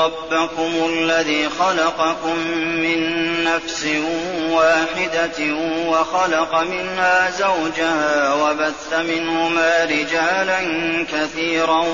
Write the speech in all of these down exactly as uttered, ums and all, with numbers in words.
ربكم الذي خلقكم من نفس واحدة وخلق منها زوجها وبث منهما رجالا كثيرا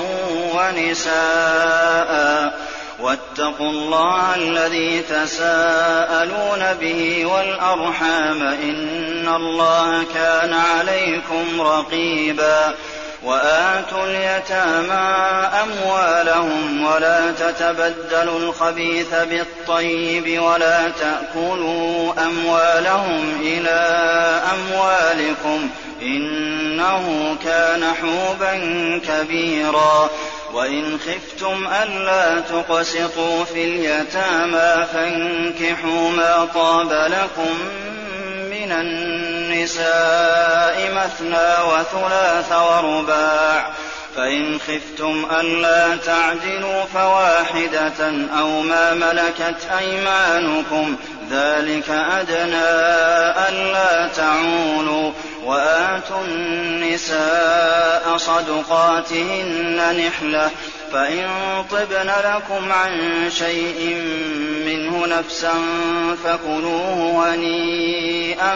ونساء واتقوا الله الذي تساءلون به والأرحام إن الله كان عليكم رقيبا وآتوا اليتامى أموالهم ولا تتبدلوا الخبيث بالطيب ولا تأكلوا أموالهم إلى أموالكم إنه كان حوبا كبيرا وإن خفتم ألا تقسطوا في اليتامى فانكحوا ما طاب لكم من النساء مثنى وثلاث ورباع فإن خفتم ألا تعدلوا فواحدة أو ما ملكت أيمانكم ذلك أدنى ألا تعولوا وآتوا النساء صدقاتهن نحلة فإن طبن لكم عن شيء منه نفسا فكلوه هنيئا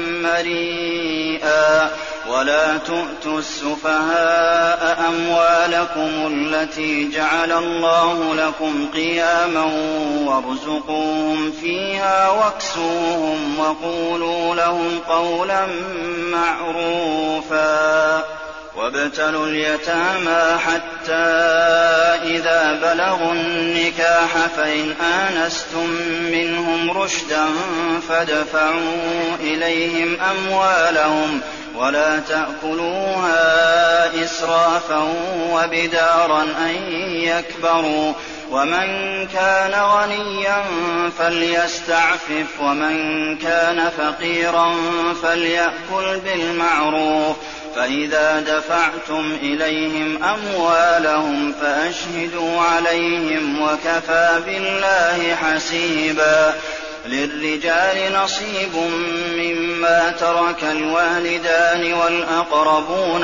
مريئا ولا تؤتوا السفهاء أموالكم التي جعل الله لكم قياما وارزقوهم فيها واكسوهم وقولوا لهم قولا معروفا وابتلوا اليتامى حتى إذا بلغوا النكاح فإن آنستم منهم رشدا فادفعوا إليهم أموالهم ولا تأكلوها إسرافا وبدارا أن يكبروا ومن كان غنيا فليستعفف ومن كان فقيرا فليأكل بالمعروف فإذا دفعتم إليهم أموالهم فأشهدوا عليهم وكفى بالله حسيبا للرجال نصيب مما ترك الوالدان والأقربون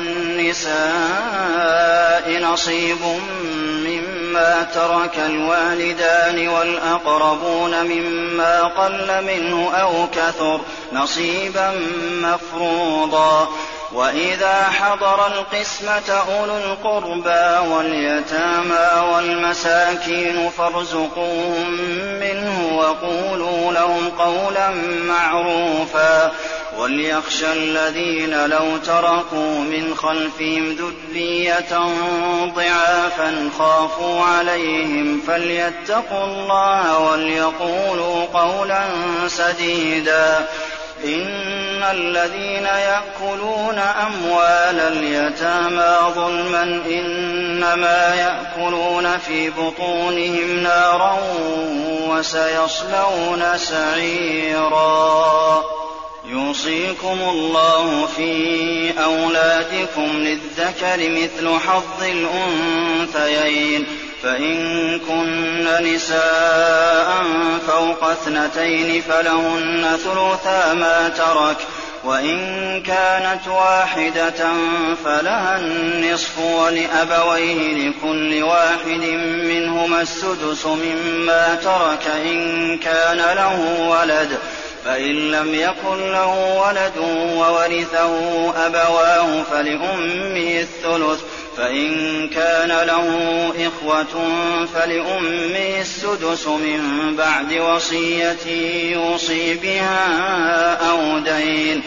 وللنساء نصيب مما ترك الوالدان والأقربون مما قل منه أو كثر نصيبا مفروضا وإذا حضر القسمة أولو القربى واليتامى والمساكين فارزقوهم منه وقولوا لهم قولا معروفا وليخشى الذين لو تركوا من خلفهم ذرية ضعافا خافوا عليهم فليتقوا الله وليقولوا قولا سديدا إن الذين يأكلون أموال اليتامى ظلما إنما يأكلون في بطونهم نارا وسيصلون سعيرا يوصيكم الله في أولادكم للذكر مثل حظ الأنثيين فإن كن نساء فوق اثنتين فلهن ثلثا ما ترك وإن كانت واحدة فلها النصف ولأبويه لكل واحد منهما السدس مما ترك إن كان له ولد فإن لم يكن له ولد وورثه أبواه فلأمه الثلث فإن كان له إخوة فلأمه السدس من بعد وصية يوصي بها أو دين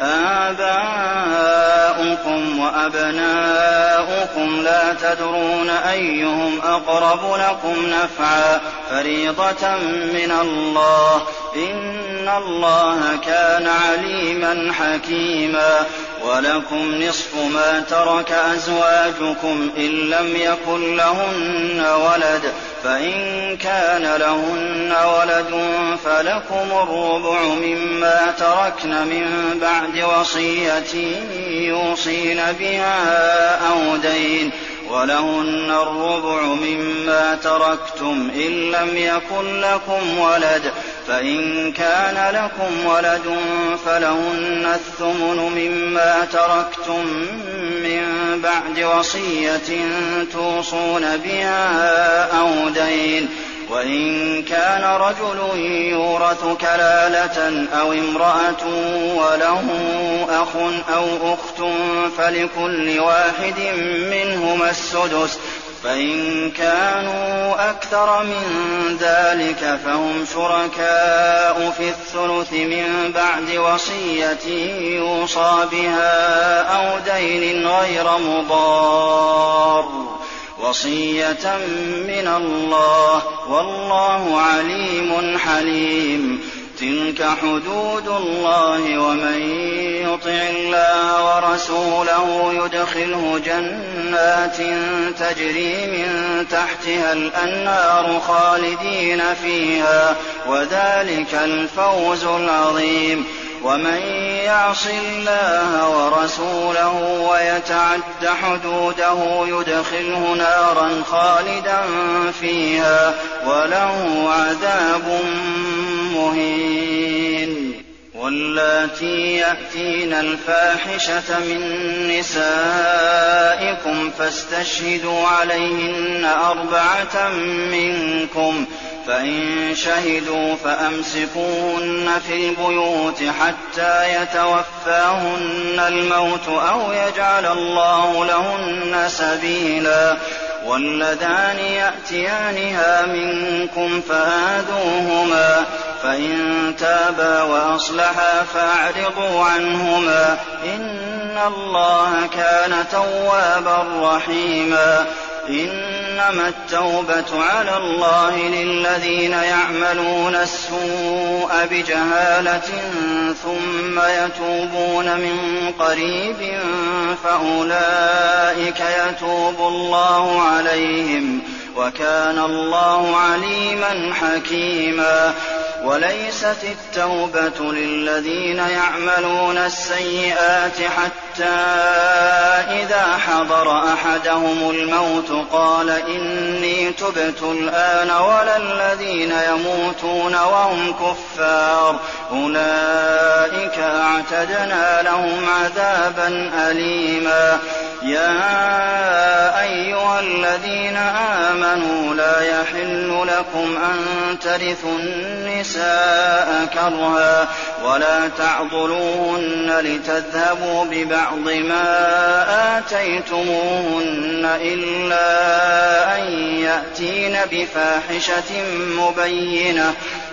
آباؤكم وأبناؤكم لا تدرون أيهم أقرب لكم نفعا فريضة من الله إن الله كان عليما حكيما ولكم نصف ما ترك أزواجكم إن لم يكن لهن ولد فإن كان لهن ولد فلكم الربع مما تركن من بعد وصية يوصين بها أو دين ولهن الربع مما تركتم إن لم يكن لكم ولد فإن كان لكم ولد فلهن الثمن مما تركتم من بعد وصية توصون بها أو دين. وإن كان رجل يورث كلالة أو امرأة وله أخ أو أخت فلكل واحد منهما السدس، فإن كانوا أكثر من ذلك فهم شركاء في الثلث من بعد وصية يوصى بها أو دين غير مضار، وصية من الله والله عليم حليم. تلك حدود الله، ومن يطع الله ورسوله يدخله جنات تجري من تحتها الأنهار خالدين فيها، وذلك الفوز العظيم. ومن يعص الله ورسوله ويتعد حدوده يدخله نارا خالدا فيها وله عذاب مهين. واللاتي يأتين الفاحشة من نسائكم فاستشهدوا عليهن أربعة منكم، فإن شهدوا فأمسكوهن في البيوت حتى يتوفاهن الموت أو يجعل الله لهن سبيلا. واللذان يأتيانها منكم فآذوهما، فإن تابا وأصلحا فأعرضوا عنهما، إن الله كان توابا رحيما. إنما التوبة على الله للذين يعملون السوء بجهالة ثم يتوبون من قريب فأولئك يتوب الله عليهم، وكان الله عليما حكيما. وليست التوبة للذين يعملون السيئات حتى إذا حضر أحدهم الموت قال إني تبت الآن، ولا الذين يموتون وهم كفار، أولئك أعتدنا لهم عذابا أليما. يا أيها الذين آمنوا لا يحل لكم أن ترثوا النساء كرها ولا تعضلوهن لتذهبوا ببعض ما آتيتموهن إلا أن يأتين بفاحشة مبينة،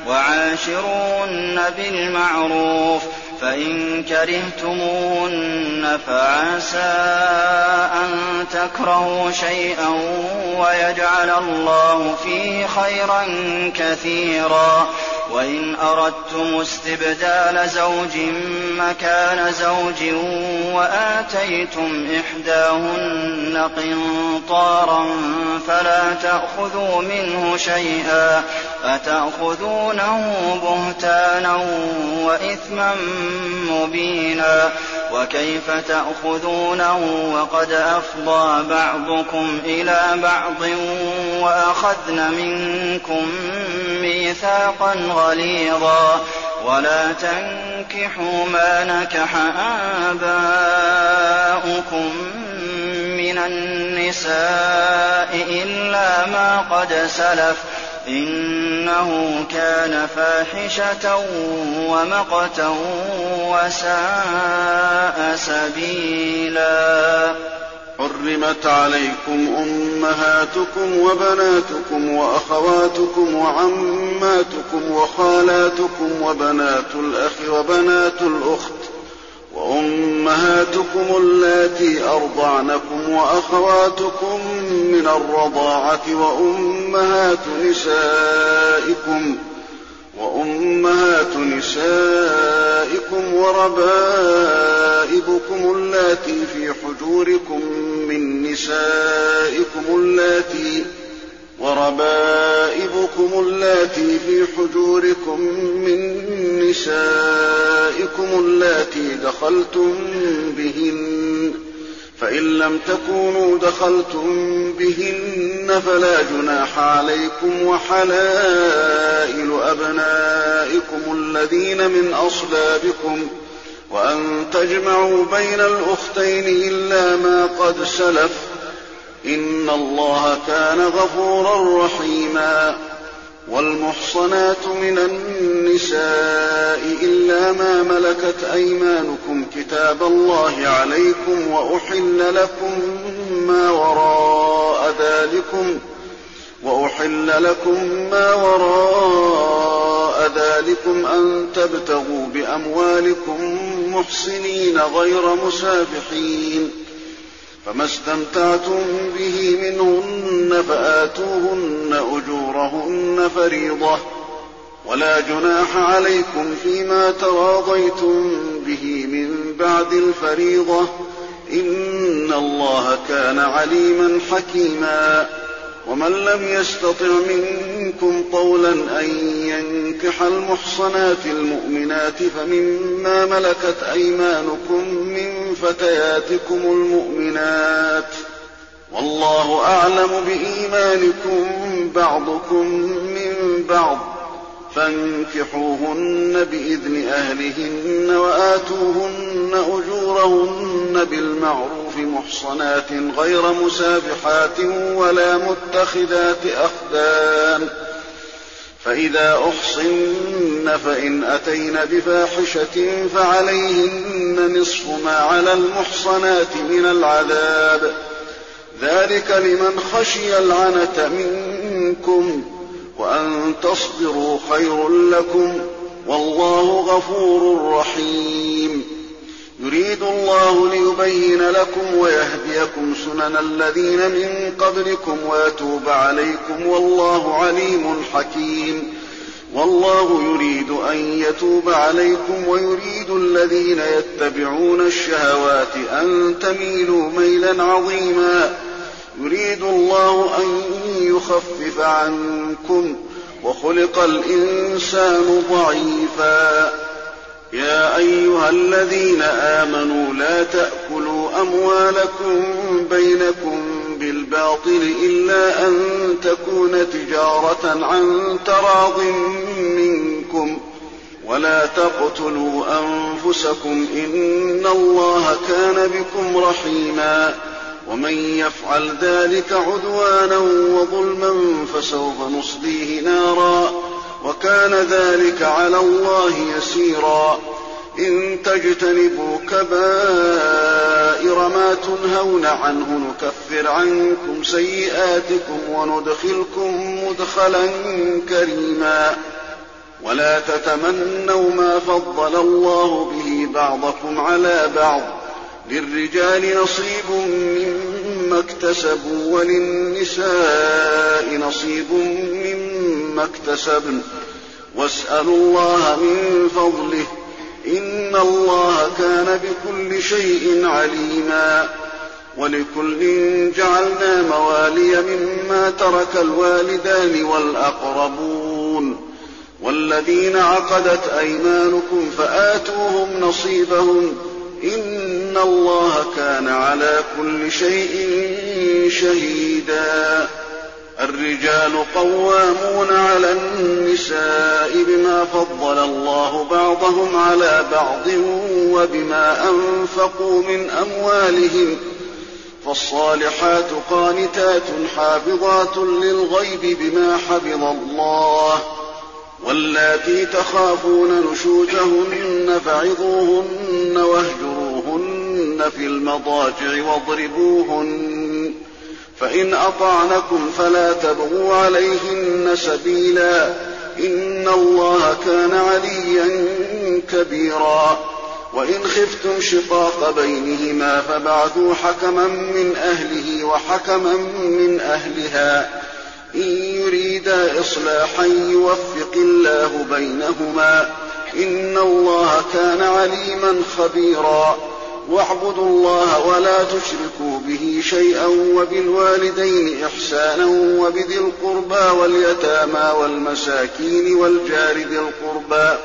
وعاشروهن بالمعروف، فإن كرهتموهن فعسى أن تكرهوا شيئا ويجعل الله فيه خيرا كثيرا. وإن أردتم استبدال زوج مكان زوج وآتيتم إحداهن قنطارا فلا تأخذوا منه شيئا، أتأخذونه بهتانا وإثما مبينا. وكيف تأخذونه وقد أفضى بعضكم إلى بعض وأخذن منكم ميثاقا غليظا. ولا تنكحوا ما نكح آباؤكم من النساء إلا ما قد سلف، إنه كان فاحشة ومقتا وساء سبيلا. حرمت عليكم أمهاتكم وبناتكم وأخواتكم وعماتكم وخالاتكم وبنات الأخ وبنات الأخت وأمهاتكم اللاتي أرضعنكم وأخواتكم من الرضاعة وأمهات نسائكم وأمهات نسائكم وربائبكم اللاتي في حجوركم من نسائكم اللاتي وربائبكم اللاتي في حجوركم من نسائكم اللاتي دخلتم بهن، فإن لم تكونوا دخلتم بهن فلا جناح عليكم وحلائل أبنائكم الذين من أصلابكم وأن تجمعوا بين الأختين إلا ما قد سلف إن الله كان غفورا رحيما. والمحصنات من النساء إلا ما ملكت أيمانكم كتاب الله عليكم وأحل لكم ما وراء ذلكم وأحل لكم ما وراء ذلكم أن تبتغوا بأموالكم محصنين غير مسافحين فما استمتعتم به منهن فآتوهن أجورهن فريضة ولا جناح عليكم فيما تراضيتم به من بعد الفريضة إن الله كان عليما حكيما. ومن لم يستطع منكم طولا أن ينكح المحصنات المؤمنات فمما ملكت أيمانكم من فتياتكم المؤمنات والله أعلم بإيمانكم بعضكم من بعض فانكحوهن بإذن أهلهن وآتوهن أجورهن بالمعروف محصنات غير مسافحات ولا متخذات أخدان فإذا أحصن فإن أتين بفاحشة فعليهن نصف ما على المحصنات من العذاب ذلك لمن خشي العنة منكم وأن تصبروا خير لكم والله غفور رحيم. يريد الله ليبين لكم ويهديكم سنن الذين من قبلكم ويتوب عليكم والله عليم حكيم. والله يريد أن يتوب عليكم ويريد الذين يتبعون الشهوات أن تميلوا ميلا عظيما. يريد الله أن يخفف عنكم وخلق الإنسان ضعيفا. يا أيها الذين آمنوا لا تأكلوا أموالكم بينكم بالباطل إلا أن تكون تجارة عن تراض منكم ولا تقتلوا أنفسكم إن الله كان بكم رحيما. ومن يفعل ذلك عدوانا وظلما فسوف نصليه نارا وكان ذلك على الله يسيرا. إن تجتنبوا كبائر ما تنهون عنه نكفر عنكم سيئاتكم وندخلكم مدخلا كريما. ولا تتمنوا ما فضل الله به بعضكم على بعض للرجال نصيب مما اكتسبوا وللنساء نصيب مما اكتسبن واسألوا الله من فضله إن الله كان بكل شيء عليما. ولكل جعلنا موالي مما ترك الوالدان والأقربون والذين عقدت أيمانكم فآتوهم نصيبهم إن الله كان على كل شيء شهيدا. الرجال قوامون على النساء بما فضل الله بعضهم على بعض وبما أنفقوا من أموالهم فالصالحات قانتات حافظات للغيب بما حفظ الله. واللاتي تخافون نشوزهن فعظوهن واهجروهن في المضاجع واضربوهن فإن أطعنكم فلا تبغوا عليهن سبيلا إن الله كان عليا كبيرا. وإن خفتم شقاق بينهما فبعثوا حكما من أهله وحكما من أهلها إن يريدا إصلاحا يوفق الله بينهما إن الله كان عليما خبيرا. واعبدوا الله ولا تشركوا به شيئا وبالوالدين إحسانا وبذي القربى واليتامى والمساكين والجار ذي القربى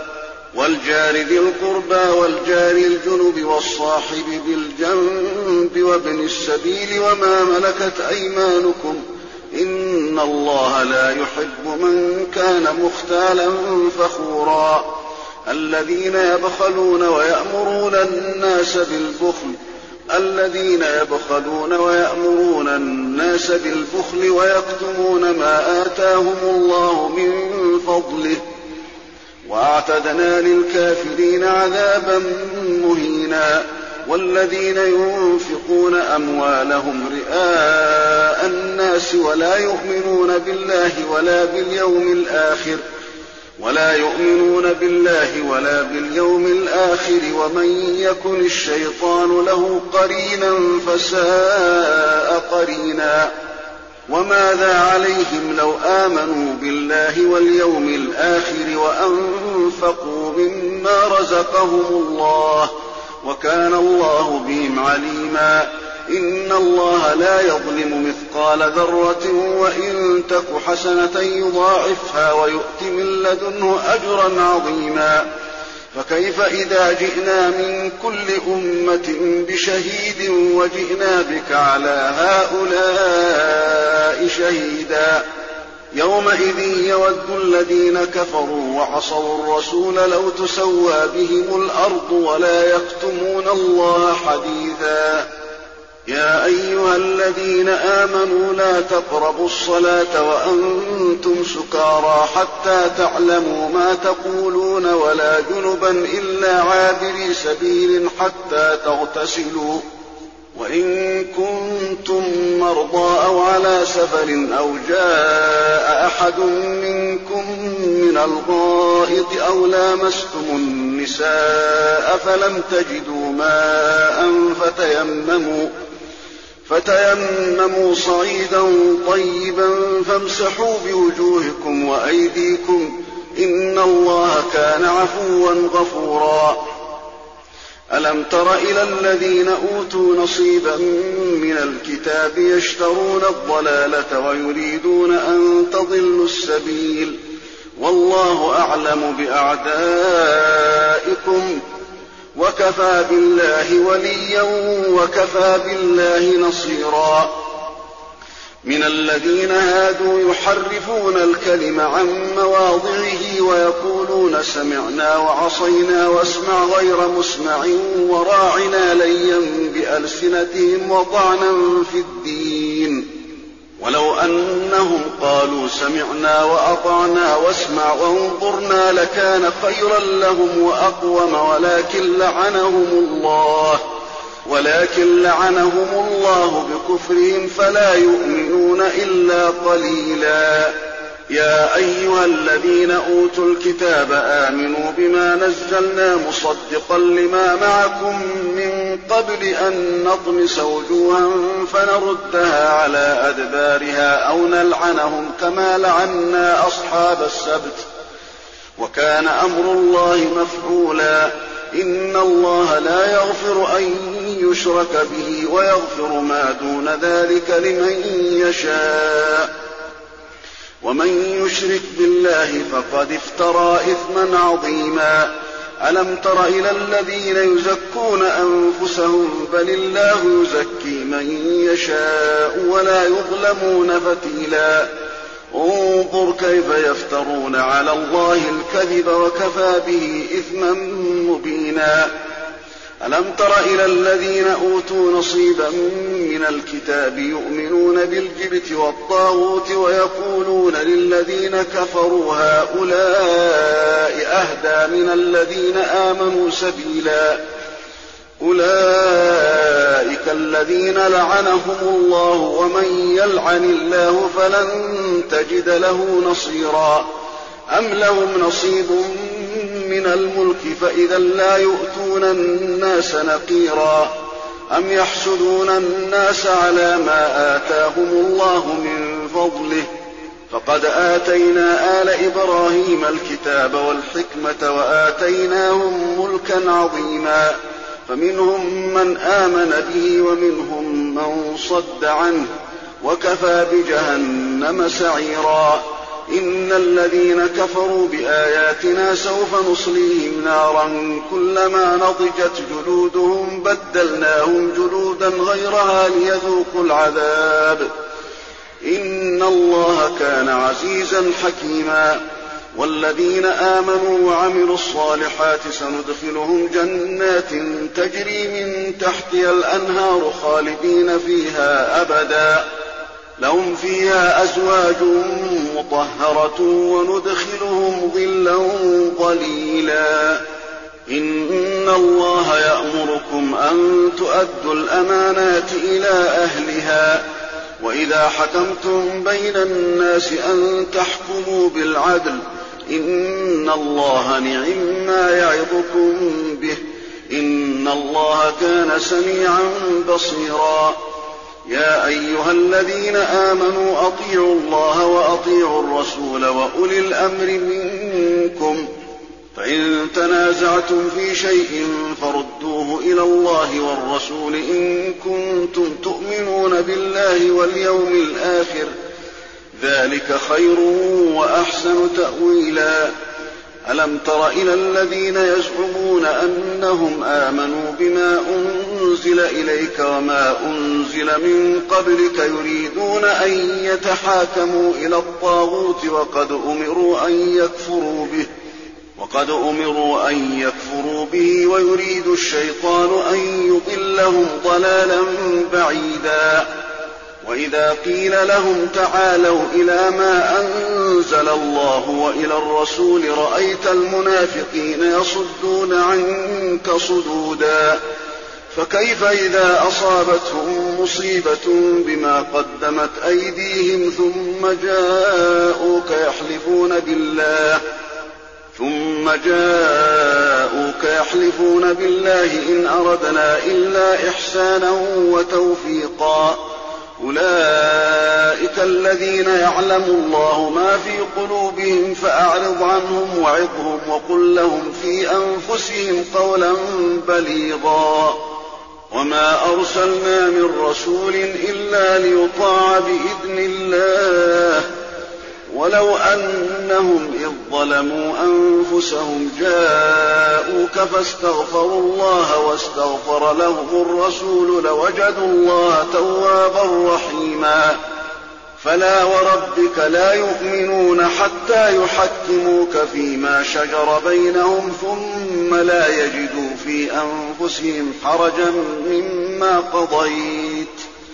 والجار ذي القربى والجار الجنب والصاحب بالجنب وابن السبيل وما ملكت أيمانكم إن الله لا يحب من كان مختالا فخورا الذين يبخلون ويأمرون الناس بالبخل الذين يبخلون ويأمرون الناس بالبخل ويكتمون ما آتاهم الله من فضله وأعتدنا للكافرين عذابا مهينا والذين ينفقون أموالهم رئاء الناس ولا يؤمنون بالله ولا باليوم الآخر ولا يؤمنون بالله ولا باليوم الآخر ومن يكن الشيطان له قرينا فساء قرينا وماذا عليهم لو آمنوا بالله واليوم الآخر وأنفقوا مما رزقهم الله وكان الله بهم عليما إن الله لا يظلم مثقال ذرة وإن تك حسنة يضاعفها ويؤت من لدنه أجرا عظيما فكيف إذا جئنا من كل أمة بشهيد وجئنا بك على هؤلاء شهيدا يومئذ يود الذين كفروا وعصوا الرسول لو تسوى بهم الأرض ولا يكتمون الله حديثا يا أيها الذين آمنوا لا تقربوا الصلاة وأنتم سكارى حتى تعلموا ما تقولون ولا جنبا إلا عابري سبيل حتى تغتسلوا وإن كنتم مرضى أو على سفر أو جاء أحد منكم من الغائط أو لامستم النساء فلم تجدوا ماء فتيمموا فتيمموا صعيدا طيبا فامسحوا بوجوهكم وأيديكم إن الله كان عفوا غفورا ألم تر إلى الذين أوتوا نصيبا من الكتاب يشترون الضلالة ويريدون أن تضلوا السبيل والله أعلم بأعدائكم وكفى بالله وليا وكفى بالله نصيرا من الذين هادوا يحرفون الكلم عن مواضعه ويقولون سمعنا وعصينا واسمع غير مسمع وراعنا ليا بألسنتهم وطعنا في الدين ولو أنهم قالوا سمعنا وأطعنا واسمع وانظرنا لكان خيرا لهم وأقوم ولكن لعنهم الله ولكن لعنهم الله بكفرهم فلا يؤمنون إلا قليلا يا أيها الذين أوتوا الكتاب آمنوا بما نزلنا مصدقا لما معكم من قبل أن نطمس وجوها فنردها على أدبارها أو نلعنهم كما لعنا أصحاب السبت وكان أمر الله مفعولا إن الله لا يغفر أن يشرك به ويغفر ما دون ذلك لمن يشاء ومن يشرك بالله فقد افترى إثما عظيما ألم تر إلى الذين يزكون أنفسهم بل الله يزكي من يشاء ولا يظلمون فتيلا انظر كيف يفترون على الله الكذب وكفى به إثما مبينا ألم تر إلى الذين أوتوا نصيبا من الكتاب يؤمنون بالجبت والطاغوت ويقولون للذين كفروا هؤلاء أهدى من الذين آمنوا سبيلا أولئك الذين لعنهم الله ومن يلعن الله فلن تجد له نصيرا أم لهم نصيب من الملك فإذا لا يؤتون الناس نقيرا أم يحسدون الناس على ما آتاهم الله من فضله فقد آتينا آل إبراهيم الكتاب والحكمة وآتيناهم ملكا عظيما فمنهم من آمن به ومنهم من صد عنه وكفى بجهنم سعيرا إن الذين كفروا بآياتنا سوف نصليهم نارا كلما نضجت جلودهم بدلناهم جلودا غيرها ليذوقوا العذاب إن الله كان عزيزا حكيما. والذين آمنوا وعملوا الصالحات سندخلهم جنات تجري من تحتها الأنهار خالدين فيها أبدا لهم فيها أزواج مطهرة وندخلهم ظلا ظليلا. إن الله يأمركم أن تؤدوا الأمانات إلى أهلها وإذا حكمتم بين الناس أن تحكموا بالعدل إن الله نعم ما يعظكم به إن الله كان سميعا بصيرا. يا أيها الذين آمنوا أطيعوا الله وأطيعوا الرسول وأولي الأمر منكم فإن تنازعتم في شيء فردوه إلى الله والرسول إن كنتم تؤمنون بالله واليوم الآخر ذلك خير وأحسن تأويلا. ألم تر إلى الذين يزعمون أنهم آمنوا بما أنزل إليك وما أنزل من قبلك يريدون أن يتحاكموا إلى الطاغوت وقد أمروا أن يكفروا به وقد أمروا أن يكفروا به ويريد الشيطان أن يضلهم ضلالا بعيدا. وإذا قيل لهم تعالوا إلى ما أنزل الله وإلى الرسول رأيت المنافقين يصدون عنك صدودا. فكيف إذا أصابتهم مصيبة بما قدمت أيديهم ثم جاءوك يحلفون بالله ثم جاءوك يحلفون بالله إن أردنا إلا إحسانا وتوفيقا. أولئك الذين يعلم الله ما في قلوبهم فأعرض عنهم وعظهم وقل لهم في أنفسهم قولا بليغا. وما أرسلنا من رسول إلا ليطاع بإذن الله ولو أنهم إذ ظلموا أنفسهم جاءوك فاستغفروا الله واستغفر لهم الرسول لوجدوا الله توابا رحيما. فلا وربك لا يؤمنون حتى يحكموك فيما شجر بينهم ثم لا يجدوا في أنفسهم حرجا مما قضيت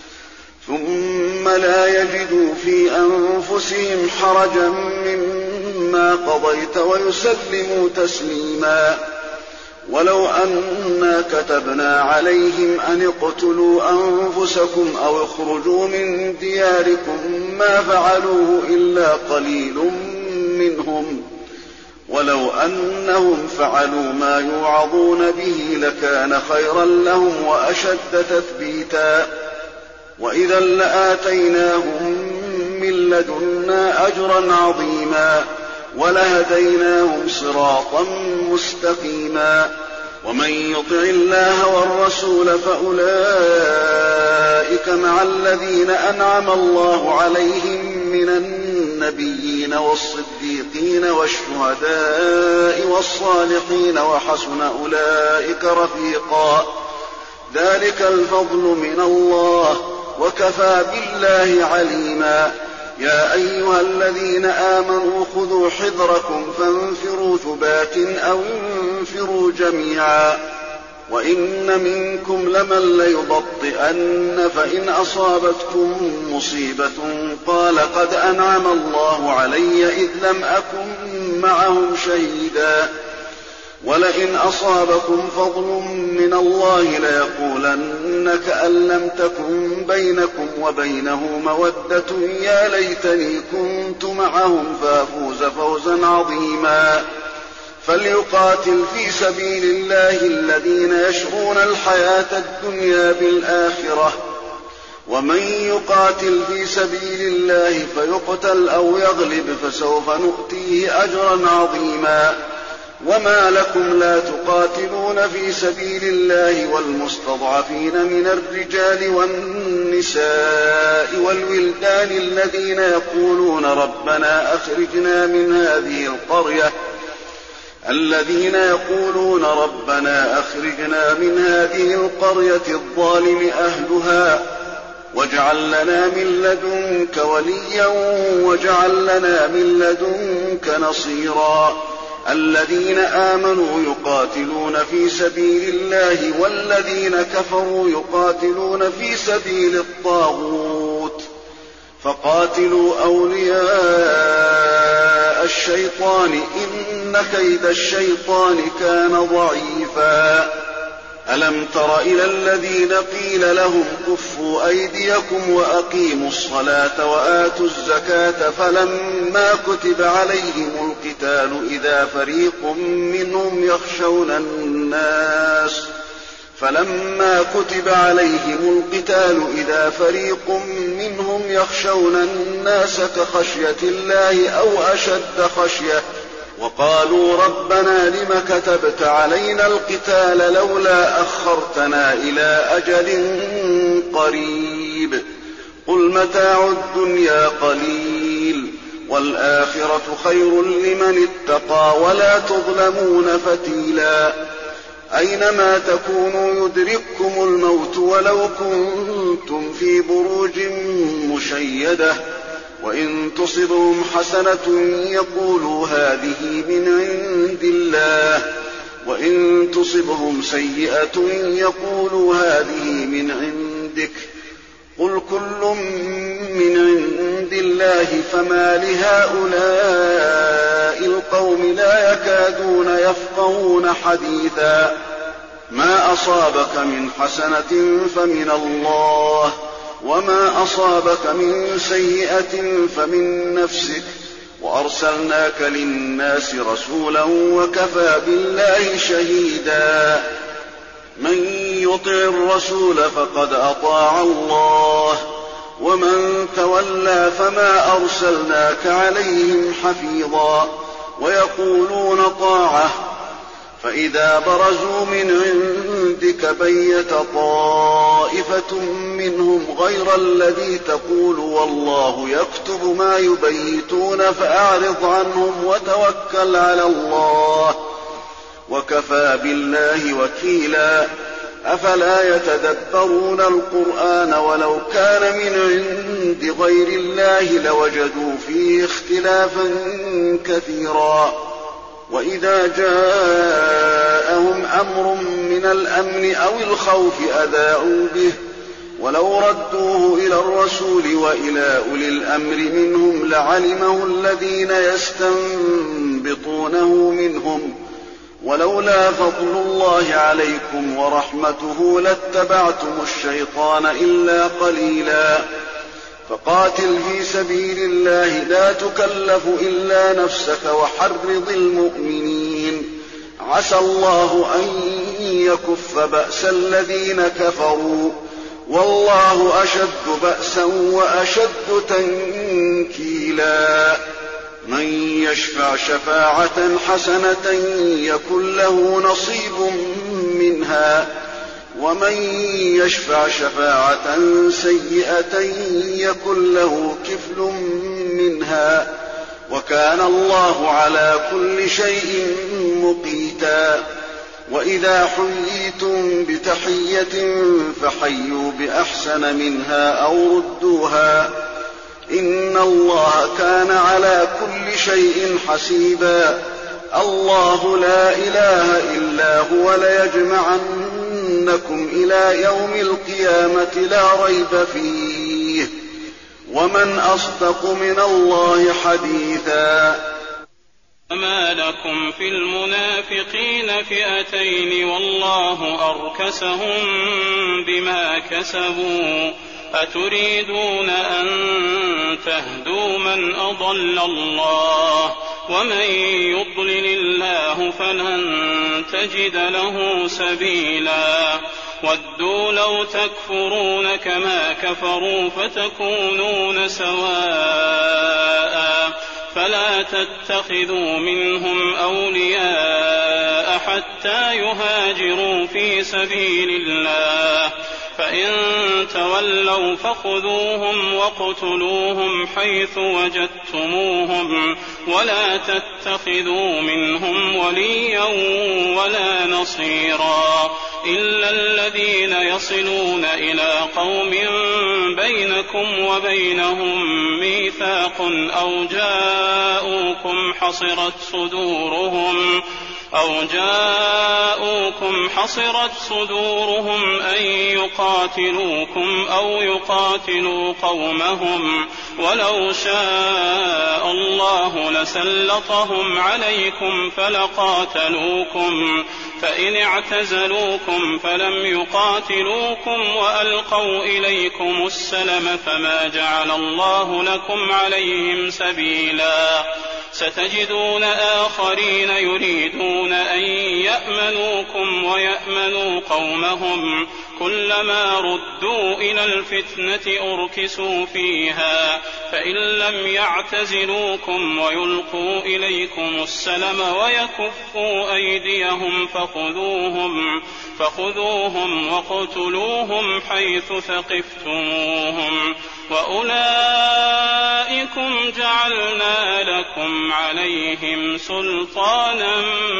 ثم لا يجدوا في أنفسهم حرجا مما قضيت ويسلموا تسليما. ولو أنا كتبنا عليهم أن اقتلوا أنفسكم أو اخرجوا من دياركم ما فعلوه إلا قليل منهم ولو أنهم فعلوا ما يوعظون به لكان خيرا لهم وأشد تثبيتا. وإذا لآتيناهم من لدنا أجرا عظيما ولهديناهم صراطا مستقيما. ومن يطع الله والرسول فأولئك مع الذين أنعم الله عليهم من النبيين والصديقين والشهداء والصالحين وحسن أولئك رفيقا. ذلك الفضل من الله وكفى بالله عليما. يا أيها الذين آمنوا خذوا حذركم فانفروا ثبات أو انفروا جميعا. وإن منكم لمن ليبطئن فإن أصابتكم مصيبة قال قد أنعم الله علي إذ لم أكن معهم شهيدا. ولئن أصابكم فضل من الله ليقولن كأن لم تكن بينكم وبينه مودة يا ليتني كنت معهم فافوز فوزا عظيما. فليقاتل في سبيل الله الذين يشرون الحياة الدنيا بالآخرة ومن يقاتل في سبيل الله فيقتل أو يغلب فسوف نؤتيه أجرا عظيما. وما لكم لا تقاتلون في سبيل الله والمستضعفين من الرجال والنساء والولدان الذين يقولون ربنا أخرجنا من هذه القرية الذين يقولون ربنا أخرجنا من هذه القرية الظالم أهلها واجعل لنا من لدنك وليا واجعل لنا من لدنك نصيرا الذين آمنوا يقاتلون في سبيل الله والذين كفروا يقاتلون في سبيل الطاغوت فقاتلوا أولياء الشيطان إن كيد الشيطان كان ضعيفا ألم تر إلى الذين قيل لهم كفوا أيديكم وأقيموا الصلاة وآتوا الزكاة فلما كتب عليهم القتال إذا فريق منهم يخشون الناس فلما كتب عليهم القتال إذا فريق منهم يخشون الناس كخشية الله أو أشد خشية وقالوا ربنا لم كتبت علينا القتال لولا أخرتنا إلى أجل قريب قل متاع الدنيا قليل والآخرة خير لمن اتقى ولا تظلمون فتيلا أينما تكونوا يدرككم الموت ولو كنتم في بروج مشيدة وإن تصبهم حسنة يقولوا هذه من عند الله وإن تصبهم سيئة يقولوا هذه من عندك قل كل من عند الله فما لهؤلاء القوم لا يكادون يفقهون حديثا ما أصابك من حسنة فمن الله وما أصابك من سيئة فمن نفسك وأرسلناك للناس رسولا وكفى بالله شهيدا من يطع الرسول فقد أطاع الله ومن تولى فما أرسلناك عليهم حفيظا ويقولون طاعة فإذا برزوا من عندك بيت طائفة منهم غير الذي تقول والله يكتب ما يبيتون فأعرض عنهم وتوكل على الله وكفى بالله وكيلا أفلا يتدبرون القرآن ولو كان من عند غير الله لوجدوا فيه اختلافا كثيرا وإذا جاءهم أمر من الأمن أو الخوف أذاعوا به ولو ردوه إلى الرسول وإلى أولي الأمر منهم لعلمه الذين يستنبطونه منهم ولولا فضل الله عليكم ورحمته لاتبعتم الشيطان إلا قليلا فقاتل في سبيل الله لا تكلف إلا نفسك وحرض المؤمنين عسى الله أن يكف بأس الذين كفروا والله أشد بأسا وأشد تنكيلا من يشفع شفاعة حسنة يكن له نصيب منها ومن يشفع شفاعة سيئة يكن له كفل منها وكان الله على كل شيء مقيتا وإذا حييتم بتحية فحيوا بأحسن منها أو ردوها إن الله كان على كل شيء حسيبا الله لا إله إلا هو ليجمعنكم إلى يوم القيامة لا ريب فيه ومن أصدق من الله حديثا وما لكم في المنافقين فئتين والله أركسهم بما كسبوا أتريدون أن تهدوا من أضل الله ومن يضلل الله فلن تجد له سبيلا ودوا لو تكفرون كما كفروا فتكونون سواء فلا تتخذوا منهم أولياء حتى يهاجروا في سبيل الله فإن تولوا فخذوهم واقتلوهم حيث وجدتموهم ولا تتخذوا منهم وليا ولا نصيرا إلا الذين يصلون إلى قوم بينكم وبينهم ميثاق أو جاءوكم حصرت صدورهم أو جاءوكم حصرت صدورهم أن يقاتلوكم أو يقاتلوا قومهم ولو شاء الله لسلطهم عليكم فلقاتلوكم فإن اعتزلوكم فلم يقاتلوكم وألقوا إليكم السلم فما جعل الله لكم عليهم سبيلا ستجدون آخرين يريدون أن يأمنوكم ويأمنوا قومهم كلما ردوا إلى الفتنة أركسوا فيها فإن لم يعتزلوكم ويلقوا إليكم السلم ويكفوا أيديهم فخذوهم, فخذوهم واقتلوهم حيث ثقفتموهم وأولئكم جعلنا لكم عليهم سلطانا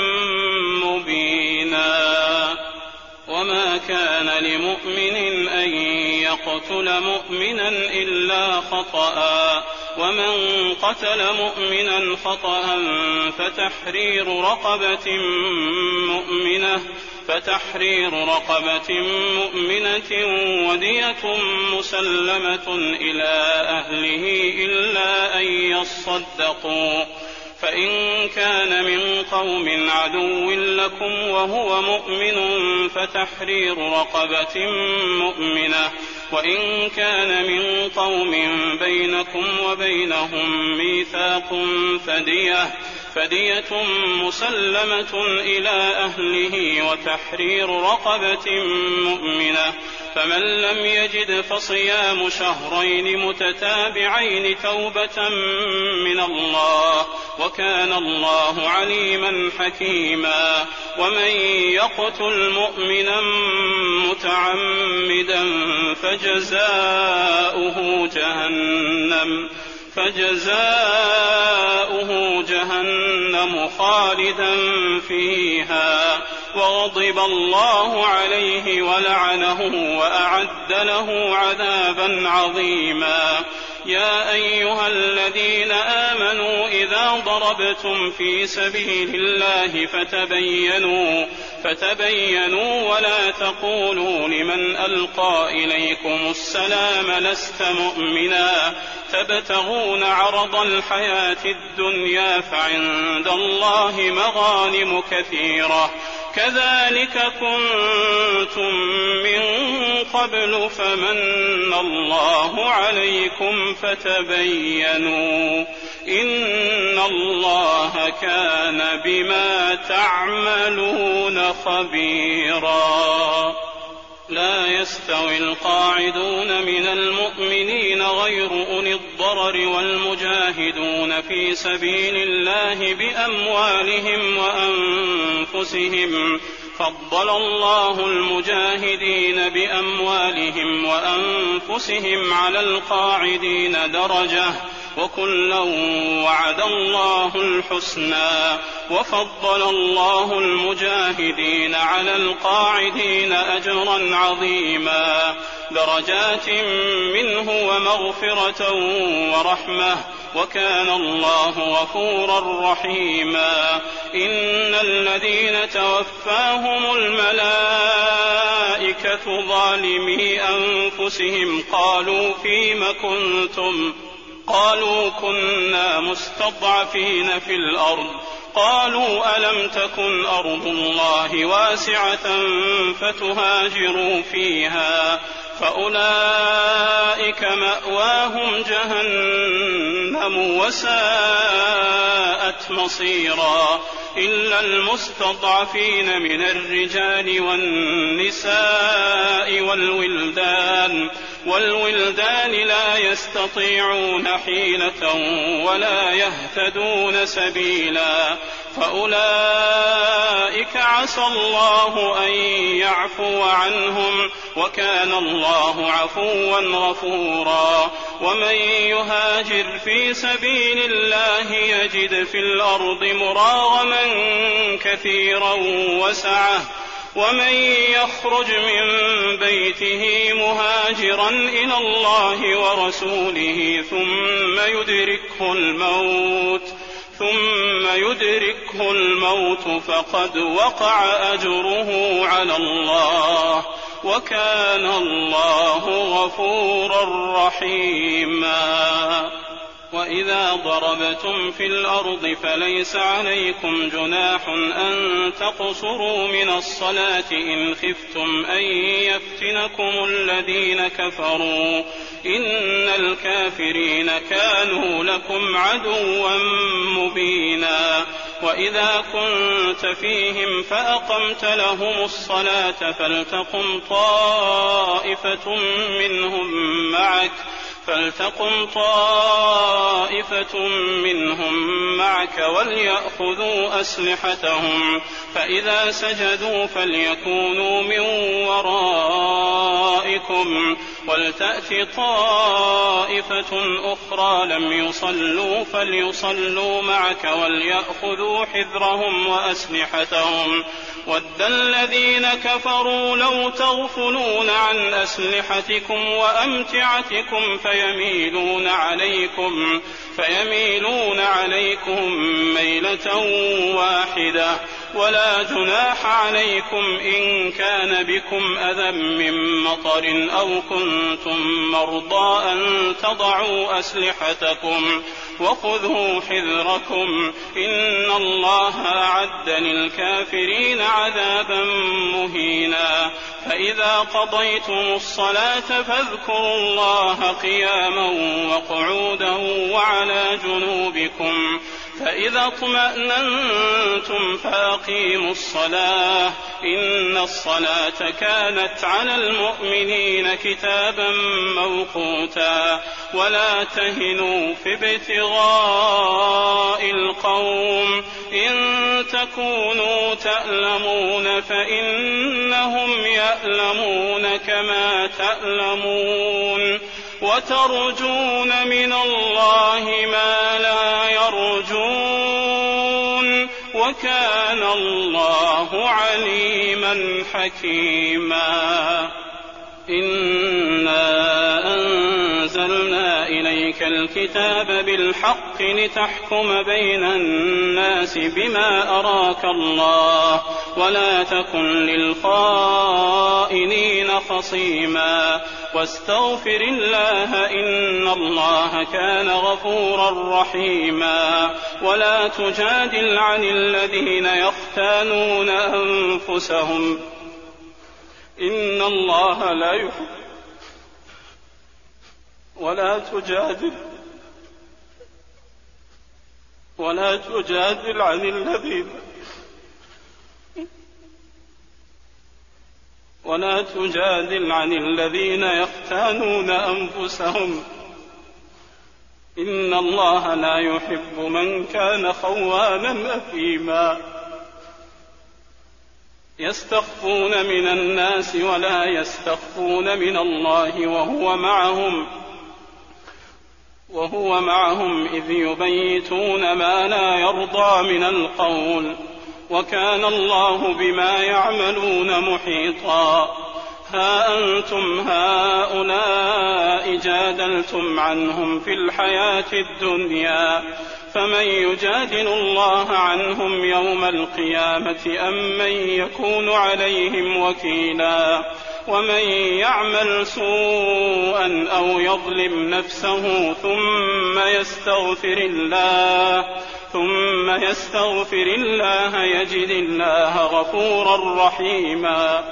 مبينا وما كان لمؤمن أن يقتل مؤمنا إلا خطأ ومن قتل مؤمنا خطأ فتحرير رقبة مؤمنة فتحرير رقبة مؤمنة ودية مسلمة إلى أهله إلا أن يصدقوا فإن كان من قوم عدو لكم وهو مؤمن فتحرير رقبة مؤمنة وإن كان من قوم بينكم وبينهم ميثاق فدية فدية مسلمة إلى أهله وتحرير رقبة مؤمنة فمن لم يجد فصيام شهرين متتابعين توبة من الله وكان الله عليما حكيما ومن يقتل مؤمنا متعمدا فجزاؤه جهنم فجزاؤه جهنم خالدا فيها وغضب الله عليه ولعنه وأعد له عذابا عظيما يا أيها الذين آمنوا إذا ضربتم في سبيل الله فتبينوا فتبينوا ولا تقولوا لمن ألقى إليكم السلام لست مؤمنا تبتغون عرض الحياة الدنيا فعند الله مغانم كثيرة كذلك كنتم من قبل فمن الله عليكم فتبينوا إن الله كان بما تعملون خبيرا لا يستوي القاعدون من المؤمنين غير أولي الضرر والمجاهدون في سبيل الله بأموالهم وأنفسهم فضل الله المجاهدين بأموالهم وأنفسهم على القاعدين درجة وكلا وعد الله الحسنى وفضل الله المجاهدين على القاعدين أجرا عظيما درجات منه ومغفرة ورحمة وكان الله غفورا رحيما إن الذين توفاهم الملائكة ظالمي أنفسهم قالوا فيم كنتم قالوا كنا مستضعفين في الأرض قالوا ألم تكن أرض الله واسعة فتهاجروا فيها فأولئك مأواهم جهنم وساءت مصيرا إلا المستضعفين من الرجال والنساء والولدان والولدان لا لا يستطيعون حيلة ولا يهتدون سبيلا فأولئك عسى الله أن يعفو عنهم وكان الله عفوا غفورا ومن يهاجر في سبيل الله يجد في الأرض مراغما كثيرا وسعة ومن يخرج من بيته مهاجرا إلى الله ورسوله ثم يدركه الموت ثم يدركه الموت فقد وقع أجره على الله وكان الله غفورا رحيما. وإذا ضربتم في الأرض فليس عليكم جناح أن تقصروا من الصلاة إن خفتم أن يفتنكم الذين كفروا إن الكافرين كانوا لكم عدوا مبينا. وإذا كنت فيهم فأقمت لهم الصلاة فلتقم طائفة منهم معك فلتقم طائفة منهم معك وليأخذوا أسلحتهم فإذا سجدوا فليكونوا من ورائكم ولتأت طائفة أخرى لم يصلوا فليصلوا معك وليأخذوا حذرهم وأسلحتهم ود الذين كفروا لو تغفلون عن أسلحتكم وأمتعتكم فيميلون عليكم فيميلون عليكم ميلة واحدة ولا جناح عليكم إن كان بكم أذى من مطر أو كنتم مرضى أن تضعوا أسلحتكم وخذوا حذركم إن الله أعد للكافرين عذابا مهينا. فإذا قضيتم الصلاة فاذكروا الله قياما وقعودا وعلى جنوبكم فإذا اطمأننتم فأقيموا الصلاة إن الصلاة كانت على المؤمنين كتابا موقوتا. ولا تهنوا في ابتغاء القوم إن تكونوا تألمون فإنهم يألمون كما تألمون وترجون من الله ما لا يرجون وكان الله عليما حكيما. إنا أنزلنا إليك الكتاب بالحق لتحكم بين الناس بما أراك الله ولا تكن للخائنين خصيما واستغفر الله إن الله كان غفورا رحيما. ولا تجادل عن الذين يختانون أنفسهم إن الله لا يحب ولا تجادل ولا تجادل عن الذين ولا تجادل عن الذين يختانون أنفسهم إن الله لا يحب من كان خوانا أثيما. يستخفون من الناس ولا يستخفون من الله وهو معهم وهو معهم إذ يبيتون ما لا يرضى من القول وكان الله بما يعملون محيطا. ها أنتم هؤلاء جادلتم عنهم في الحياة الدنيا فمن يجادل الله عنهم يوم القيامة أم من يكون عليهم وكيلا. ومن يعمل سوءا أو يظلم نفسه ثم يستغفر الله ثم يستغفر الله يجد الله غفورا رحيما.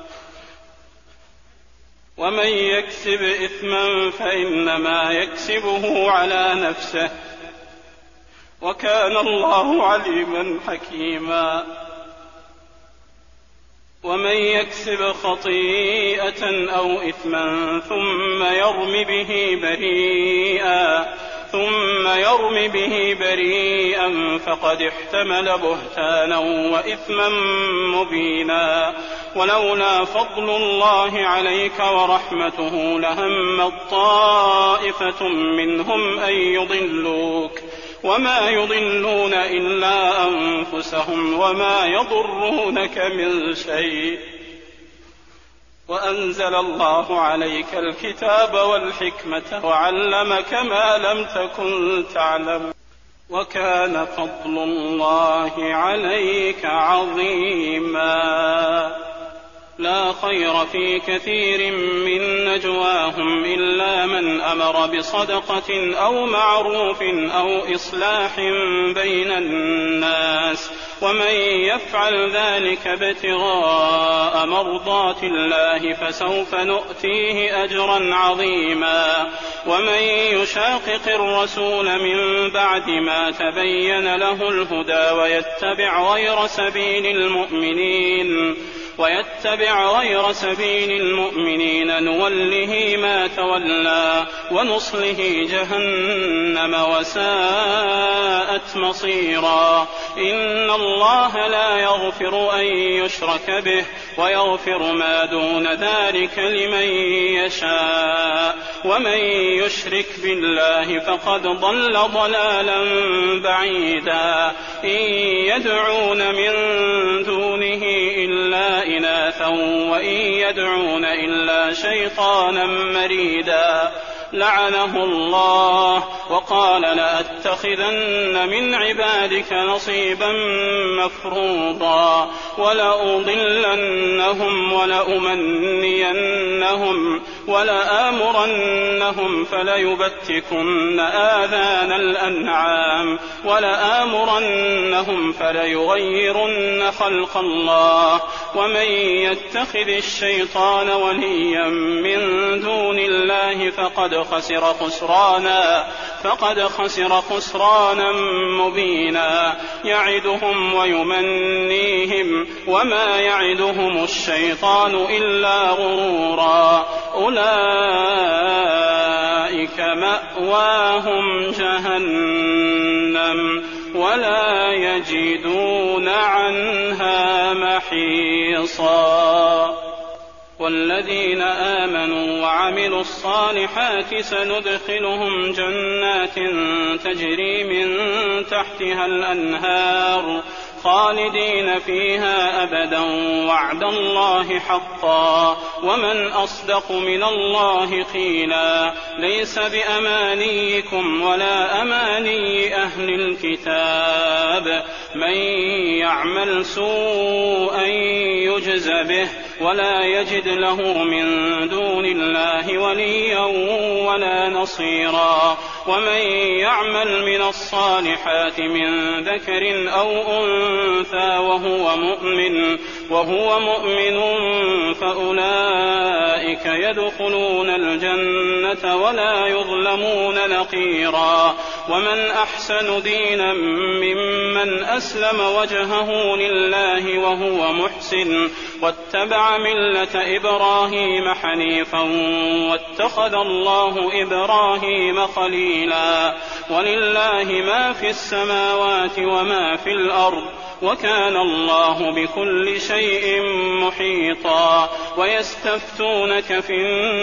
ومن يكسب إثما فإنما يكسبه على نفسه وكان الله عليما حكيما. ومن يكسب خطيئة أو إثما ثم يرم به بريئا ثم يرم به بريئا فقد احتمل بهتانا وإثما مبينا. ولولا فضل الله عليك ورحمته لهم طائفة منهم أن يضلوك وما يضلون إلا أنفسهم وما يضرونك من شيء. وأنزل الله عليك الكتاب والحكمة وعلمك ما لم تكن تعلم وكان فضل الله عليك عظيما. لا خير في كثير من نجواهم إلا من أمر بصدقة أو معروف أو إصلاح بين الناس ومن يفعل ذلك ابتغاء مرضات الله فسوف نؤتيه أجرا عظيما. ومن يشاقق الرسول من بعد ما تبين له الهدى ويتبع غير سبيل المؤمنين ويتبع غير سبيل المؤمنين نوله ما تولى ونصله جهنم وساءت مصيرا. إن الله لا يغفر أن يشرك به ويغفر ما دون ذلك لمن يشاء ومن يشرك بالله فقد ضل ضلالا بعيدا. إن يدعون من دونه إلا إناثا وإن يدعون إلا شيطانا مريدا. لعنه الله وقال لأتخذن من عبادك نصيبا مفروضا ولأضلنهم ولأمنينهم ولآمرنهم فليبتكن آذان الأنعام ولآمرنهم فليغيرن خلق الله. ومن يتخذ الشيطان وليا من دون الله فقد خسر خسرانا فقد خسر خسرانا مبينا. يعدهم ويمنيهم وما يعدهم الشيطان إلا غرورا. أولئك مأواهم جهنم ولا يجدون عنها محيصا. والذين آمنوا وعملوا الصالحات سندخلهم جنات تجري من تحتها الأنهار خالدين فيها أبدا وعد الله حقا ومن أصدق من الله قيلا. ليس بأمانيكم ولا أماني أهل الكتاب من يعمل سوءا يجز به ولا يجد له من دون الله وليا ولا نصيرا. ومن يعمل من الصالحات من ذكر أو أنثى وهو مؤمن وهو مؤمن فأولئك يدخلون الجنة ولا يظلمون نقيرا. ومن أحسن دينا ممن أسلم وجهه لله وهو محسن واتبع ملة إبراهيم حنيفا واتخذ الله إبراهيم خليلا. ولله ما في السماوات وما في الأرض وكان الله بكل شيء محيطا. ويستفتونك في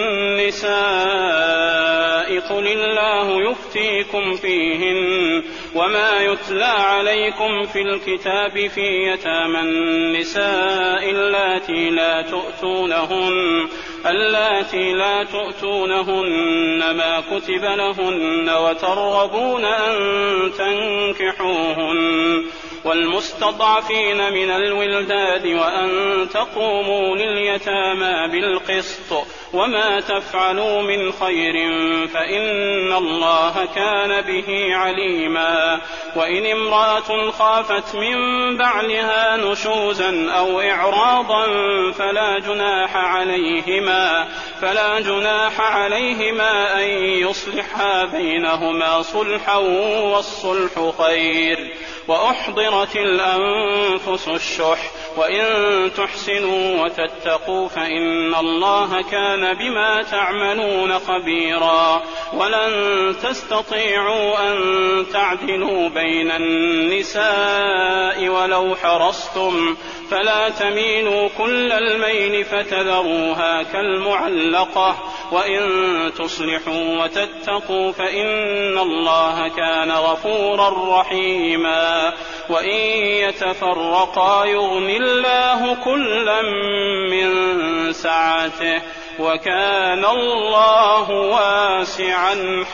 النساء قل الله يفتيكم فيهن وما يتلى عليكم في الكتاب في يتامى النساء اللاتي لا تؤتونهن اللاتي لا تؤتونهن ما كتب لهن وترغبون أن تنكحوهن والمستضعفين من الولدان وأن تقوموا لليتامى بالقسط وما تفعلوا من خير فإن الله كان به عليما. وإن امرأة خافت من بعلها نشوزا أو إعراضا فلا جناح عليهما فلا جناح عليهما أن يصلحا بينهما صلحا والصلح خير. وأحضرت الأنفس الشح وإن تحسنوا وتتقوا فإن الله كان بما تعملون خبيرا. ولن تستطيعوا أن تعدلوا بين النساء ولو حرصتم فلا تميلوا كل الميل فتذروها كالمعلقة وإن تصلحوا وتتقوا فإن الله كان غفورا رحيما. وإن يتفرقا يغن الله كلا من سعته وكان الله واسعا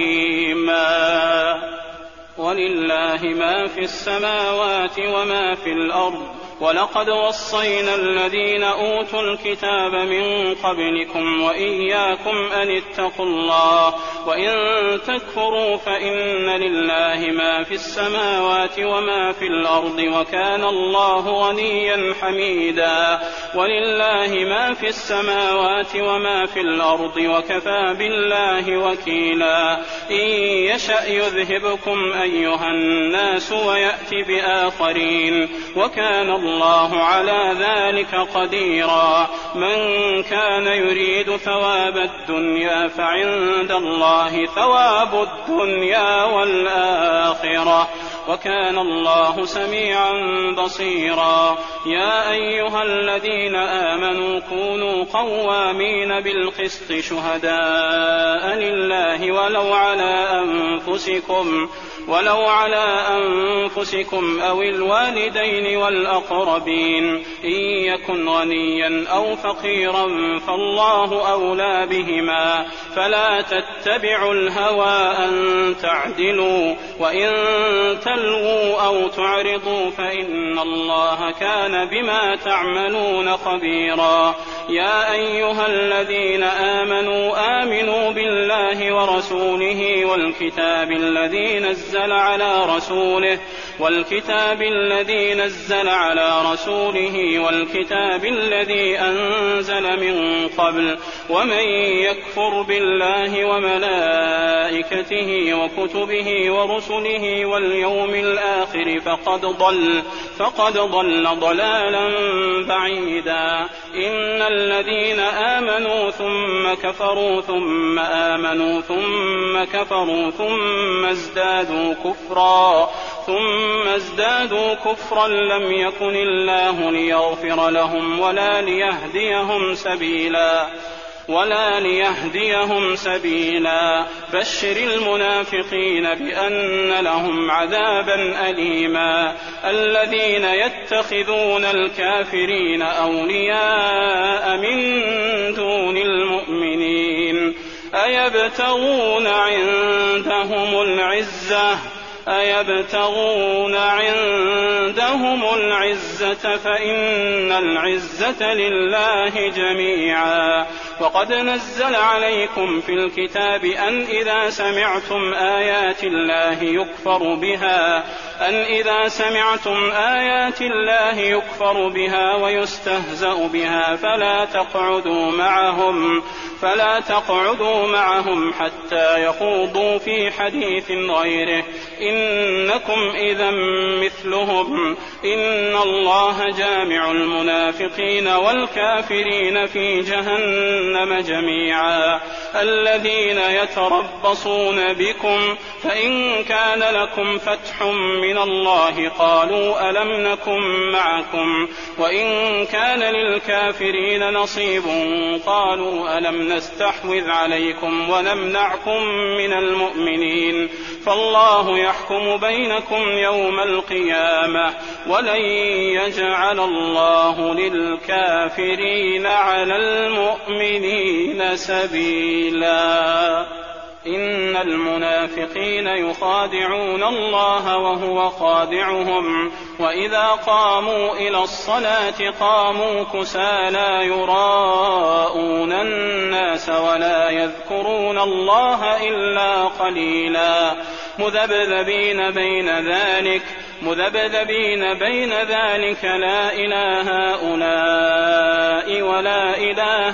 حكيما. ولله ما في السماوات وما في الأرض ولقد وصينا الذين أوتوا الكتاب من قبلكم وإياكم أن اتقوا الله وإن تكفروا فإن لله ما في السماوات وما في الأرض وكان الله غنيا حميدا. ولله ما في السماوات وما في الأرض وكفى بالله وكيلا. إن يشأ يذهبكم أيها الناس ويأتي بآخرين وكان الله على ذلك قديرا. من كان يريد ثواب الدنيا فعند الله ثواب الدنيا والآخرة وكان الله سميعا بصيرا. يا أيها الذين آمنوا كونوا قوامين بالقسط شهداء لله ولو على أنفسكم ولو على أنفسكم أو الوالدين والأقربين إن يكن غنيا أو فقيرا فالله أولى بهما فلا تتبعوا الهوى أن تعدلوا وإن تلووا أو تعرضوا فإن الله كان بما تعملون خبيرا. يا أيها الذين آمنوا آمنوا بالله ورسوله والكتاب الذي نزل على رسوله والكتاب الذي نزل على رسوله والكتاب الذي أنزل من قبل ومن يكفر بالله وملائكته وكتبه ورسله واليوم الآخر فقد ضل فقد ضل ضلالا بعيدا. إن الذين آمنوا ثم كفروا ثم آمنوا ثم كفروا ثم ازدادوا كفرا ثم ازدادوا كفرا لم يكن الله ليغفر لهم ولا ليهديهم سبيلا ولا ليهديهم سبيلا. بشر المنافقين بأن لهم عذابا أليما. الذين يتخذون الكافرين أولياء من دون المؤمنين أيبتغون عندهم العزة أيبتغون عندهم العزة فإن العزة لله جميعا. وقد نزل عليكم في الكتاب أن إذا سمعتم آيات الله يكفر بها أن إذا سمعتم آيات الله يكفر بها ويستهزأ بها فلا تقعدوا معهم فلا تقعدوا معهم حتى يخوضوا في حديث غيره إنكم إذا مثلهم إن الله جامع المنافقين والكافرين في جهنم جميعا. الذين يتربصون بكم فإن كان لكم فتح من الله قالوا ألم نكن معكم وإن كان للكافرين نصيب قالوا ألم نستحوذ عليكم ونمنعكم من المؤمنين فالله يحكم بينكم يوم القيامة ولن يجعل الله للكافرين على المؤمنين سبيلا. إن المنافقين يخادعون الله وهو خادعهم وإذا قاموا إلى الصلاة قاموا كسالى يراءون الناس ولا يذكرون الله إلا قليلا. مذبذبين بين ذلك مذبذبين بين ذلك لا إله هؤلاء ولا إله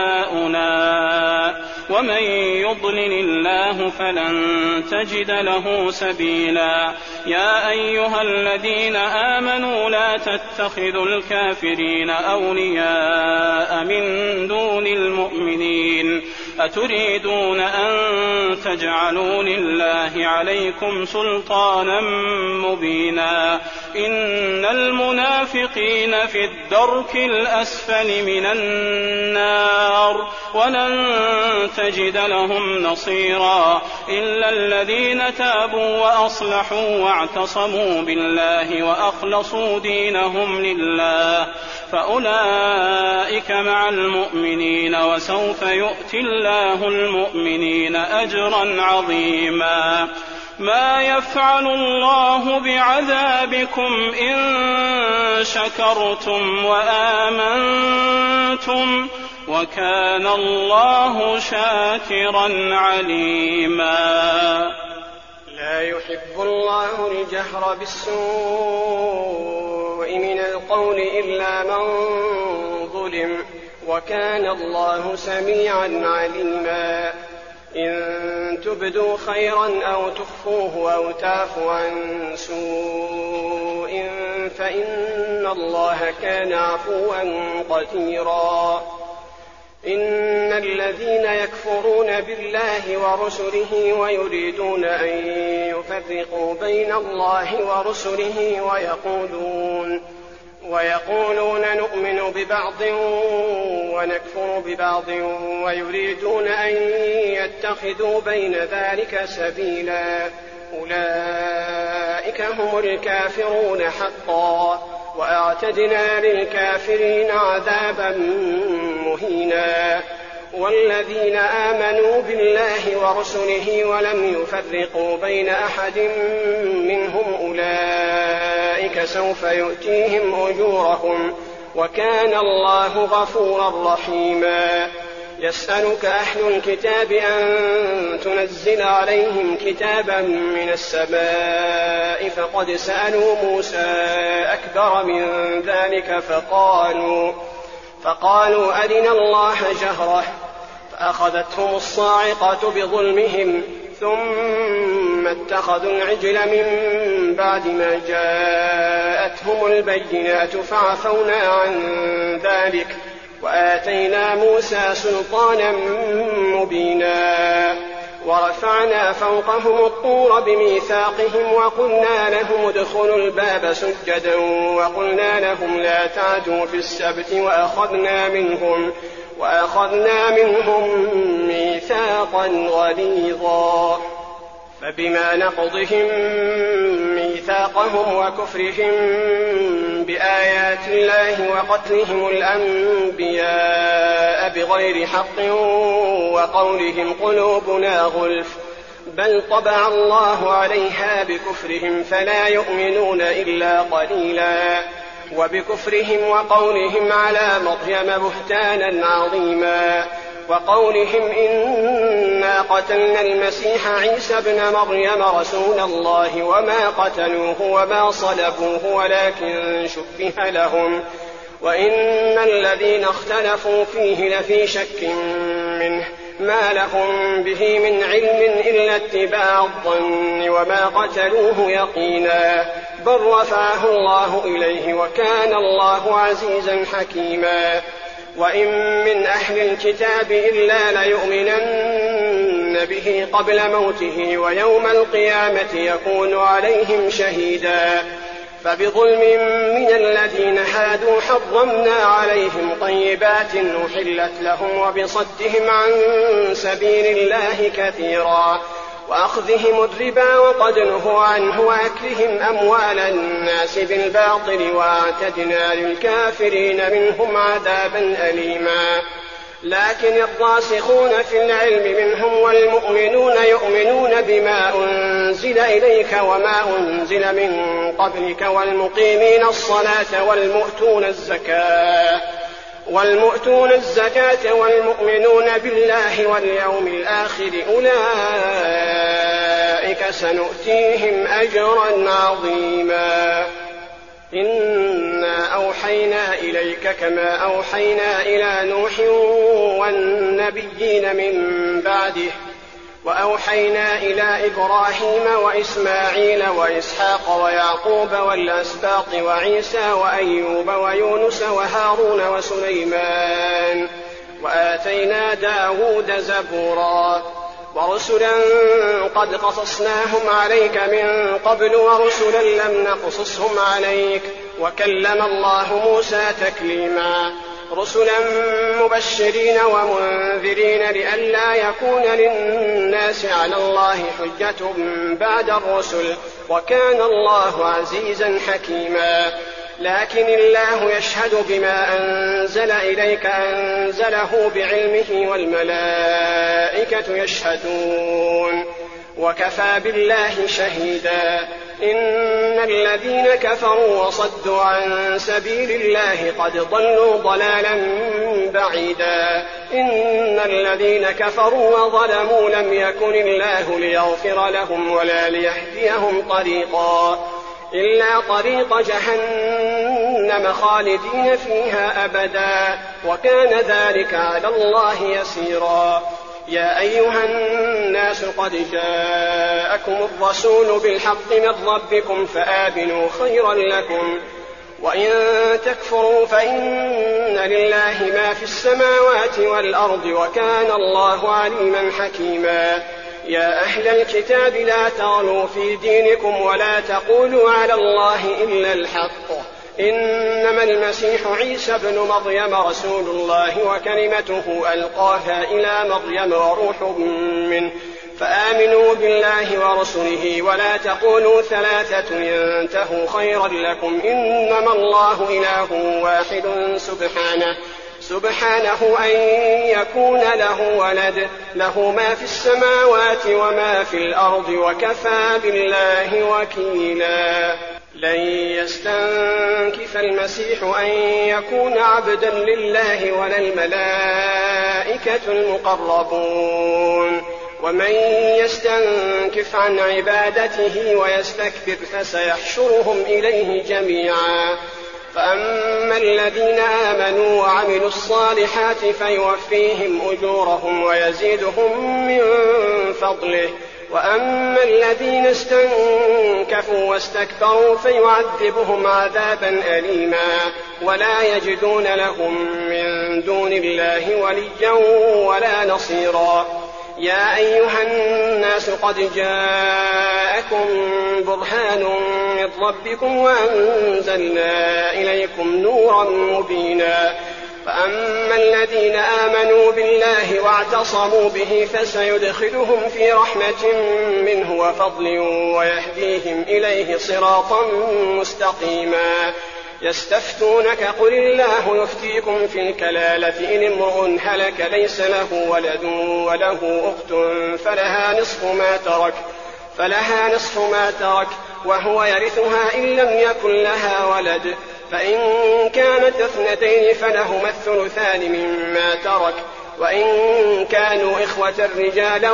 هؤلاء ومن يضلل الله فلن تجد له سبيلا. يا أيها الذين آمنوا لا تتخذوا الكافرين أولياء من دون المؤمنين أتريدون أن تجعلوا لله عليكم سلطانا مبينا. إن المنافقين في الدرك الأسفل من النار ولن تجد لهم نصيرا إلا الذين تابوا وأصلحوا واعتصموا بالله وأخلصوا دينهم لله فأولئك مع المؤمنين وسوف يؤتي الله المؤمنين أجرا عظيما. ما يفعل الله بعذابكم إن شكرتم وآمنتم وكان الله شاكرا عليما. لا يحب الله الجهر بالسوء من القول إلا من ظلم وكان الله سميعا عليما. إن تبدوا خيرا أو تخفوه أو تعفوا عن سوء فإن الله كان عفوا قديرا. إن الذين يكفرون بالله ورسله ويريدون أن يفرقوا بين الله ورسله ويقولون ويقولون نؤمن ببعض ونكفر ببعض ويريدون أن يتخذوا بين ذلك سبيلا أولئك هم الكافرون حقا وأعتدنا للكافرين عذابا مهينا. والذين آمنوا بالله ورسله ولم يفرقوا بين أحد منهم أولئك سوف يؤتيهم أجورهم وكان الله غفورا رحيما. يسألك أهل الكتاب أن تنزل عليهم كتابا من السماء فقد سألوا موسى أكبر من ذلك فقالوا فقالوا أرنا الله جهرة فأخذتهم الصاعقة بظلمهم ثم اتخذوا العجل من بعد ما جاءتهم البينات فعفونا عن ذلك وآتينا موسى سلطانا مبينا. ورفعنا فوقهم الطور بميثاقهم وقلنا لهم ادخلوا الباب سجدا وقلنا لهم لا تعدوا في السبت وأخذنا منهم, وأخذنا منهم ميثاقا غليظا. فبما نقضهم ميثاقهم وكفرهم بآيات الله وقتلهم الأنبياء بغير حق وقولهم قلوبنا غلف بل طبع الله عليها بكفرهم فلا يؤمنون إلا قليلا. وبكفرهم وقولهم على مريم بهتانا عظيما وقولهم إنا قتلنا المسيح عيسى ابن مريم رسول الله وما قتلوه وما صلبوه ولكن شبه لهم وإن الذين اختلفوا فيه لفي شك منه ما لهم به من علم إلا اتباع الظن وما قتلوه يقينا بل رفعه الله إليه وكان الله عزيزا حكيما. وإن من أهل الكتاب إلا ليؤمنن به قبل موته ويوم القيامة يكون عليهم شهيدا. فبظلم من الذين هادوا حرمنا عليهم طيبات أحلت لهم وبصدهم عن سبيل الله كثيرا وأخذهم الربا وقد نهوا عنه وأكلهم أموال الناس بالباطل وأعتدنا للكافرين منهم عذابا أليما. لكن الراسخون في العلم منهم والمؤمنون يؤمنون بما أنزل إليك وما أنزل من قبلك والمقيمين الصلاة والمؤتون الزكاة والمؤتون الزكاة والمؤمنون بالله واليوم الآخر أولئك فسنؤتيهم أجرا عظيما. إنا أوحينا إليك كما أوحينا إلى نوح والنبيين من بعده، وأوحينا إلى إبراهيم وإسماعيل وإسحاق ويعقوب والأسباط وعيسى وأيوب ويونس وهارون وسليمان، وآتينا داود زبورا، ورسلا قد قصصناهم عليك من قبل ورسلا لم نقصصهم عليك، وكلم الله موسى تكليما. رسلا مبشرين ومنذرين لئلا يكون للناس على الله حجة بعد الرسل، وكان الله عزيزا حكيما. لكن الله يشهد بما أنزل إليك أنزله بعلمه والملائكة يشهدون، وكفى بالله شهيدا. إن الذين كفروا وصدوا عن سبيل الله قد ضلوا ضلالا بعيدا. إن الذين كفروا وظلموا لم يكن الله ليغفر لهم ولا ليهديهم طريقا إلا طريق جهنم خالدين فيها أبدا، وكان ذلك على الله يسيرا. يا أيها الناس قد جاءكم الرسول بالحق من ربكم فآمنوا خيرا لكم، وإن تكفروا فإن لله ما في السماوات والأرض، وكان الله عليما حكيما. يا أهل الكتاب لا تغلوا في دينكم ولا تقولوا على الله إلا الحق، إنما المسيح عيسى بن مريم رسول الله وكلمته ألقاها إلى مريم وروح منه، فآمنوا بالله ورسله ولا تقولوا ثلاثة ينتهوا خيرا لكم، إنما الله إله واحد سبحانه سبحانه أن يكون له ولد، له ما في السماوات وما في الأرض، وكفى بالله وكيلا. لن يستنكف المسيح أن يكون عبدا لله ولا الملائكة المقربون، ومن يستنكف عن عبادته ويستكبر فسيحشرهم إليه جميعا. فأما الذين آمنوا وعملوا الصالحات فيوفيهم أجورهم ويزيدهم من فضله، وأما الذين استنكفوا واستكبروا فيعذبهم عذابا أليما ولا يجدون لهم من دون الله وليا ولا نصيرا. يا أيها الناس قد جاءكم برهان من ربكم وأنزلنا إليكم نورا مبينا. فأما الذين آمنوا بالله واعتصموا به فسيدخلهم في رحمة منه وفضل ويهديهم إليه صراطا مستقيما. يستفتونك قل الله يفتيكم في الكلالة إن امرؤ هلك ليس له ولد وله أخت فلها نصف ما ترك فلها نصف ما ترك وهو يرثها إن لم يكن لها ولد، فإن كانت اثنتين فلهما الثلثان مما ترك، وإن كانوا إخوة رجالا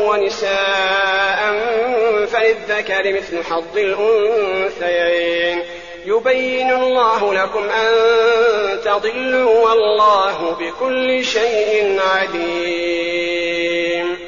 ونساء فللذكر مثل حظ الأنثيين. يبين الله لكم أن تضلوا والله بكل شيء عليم.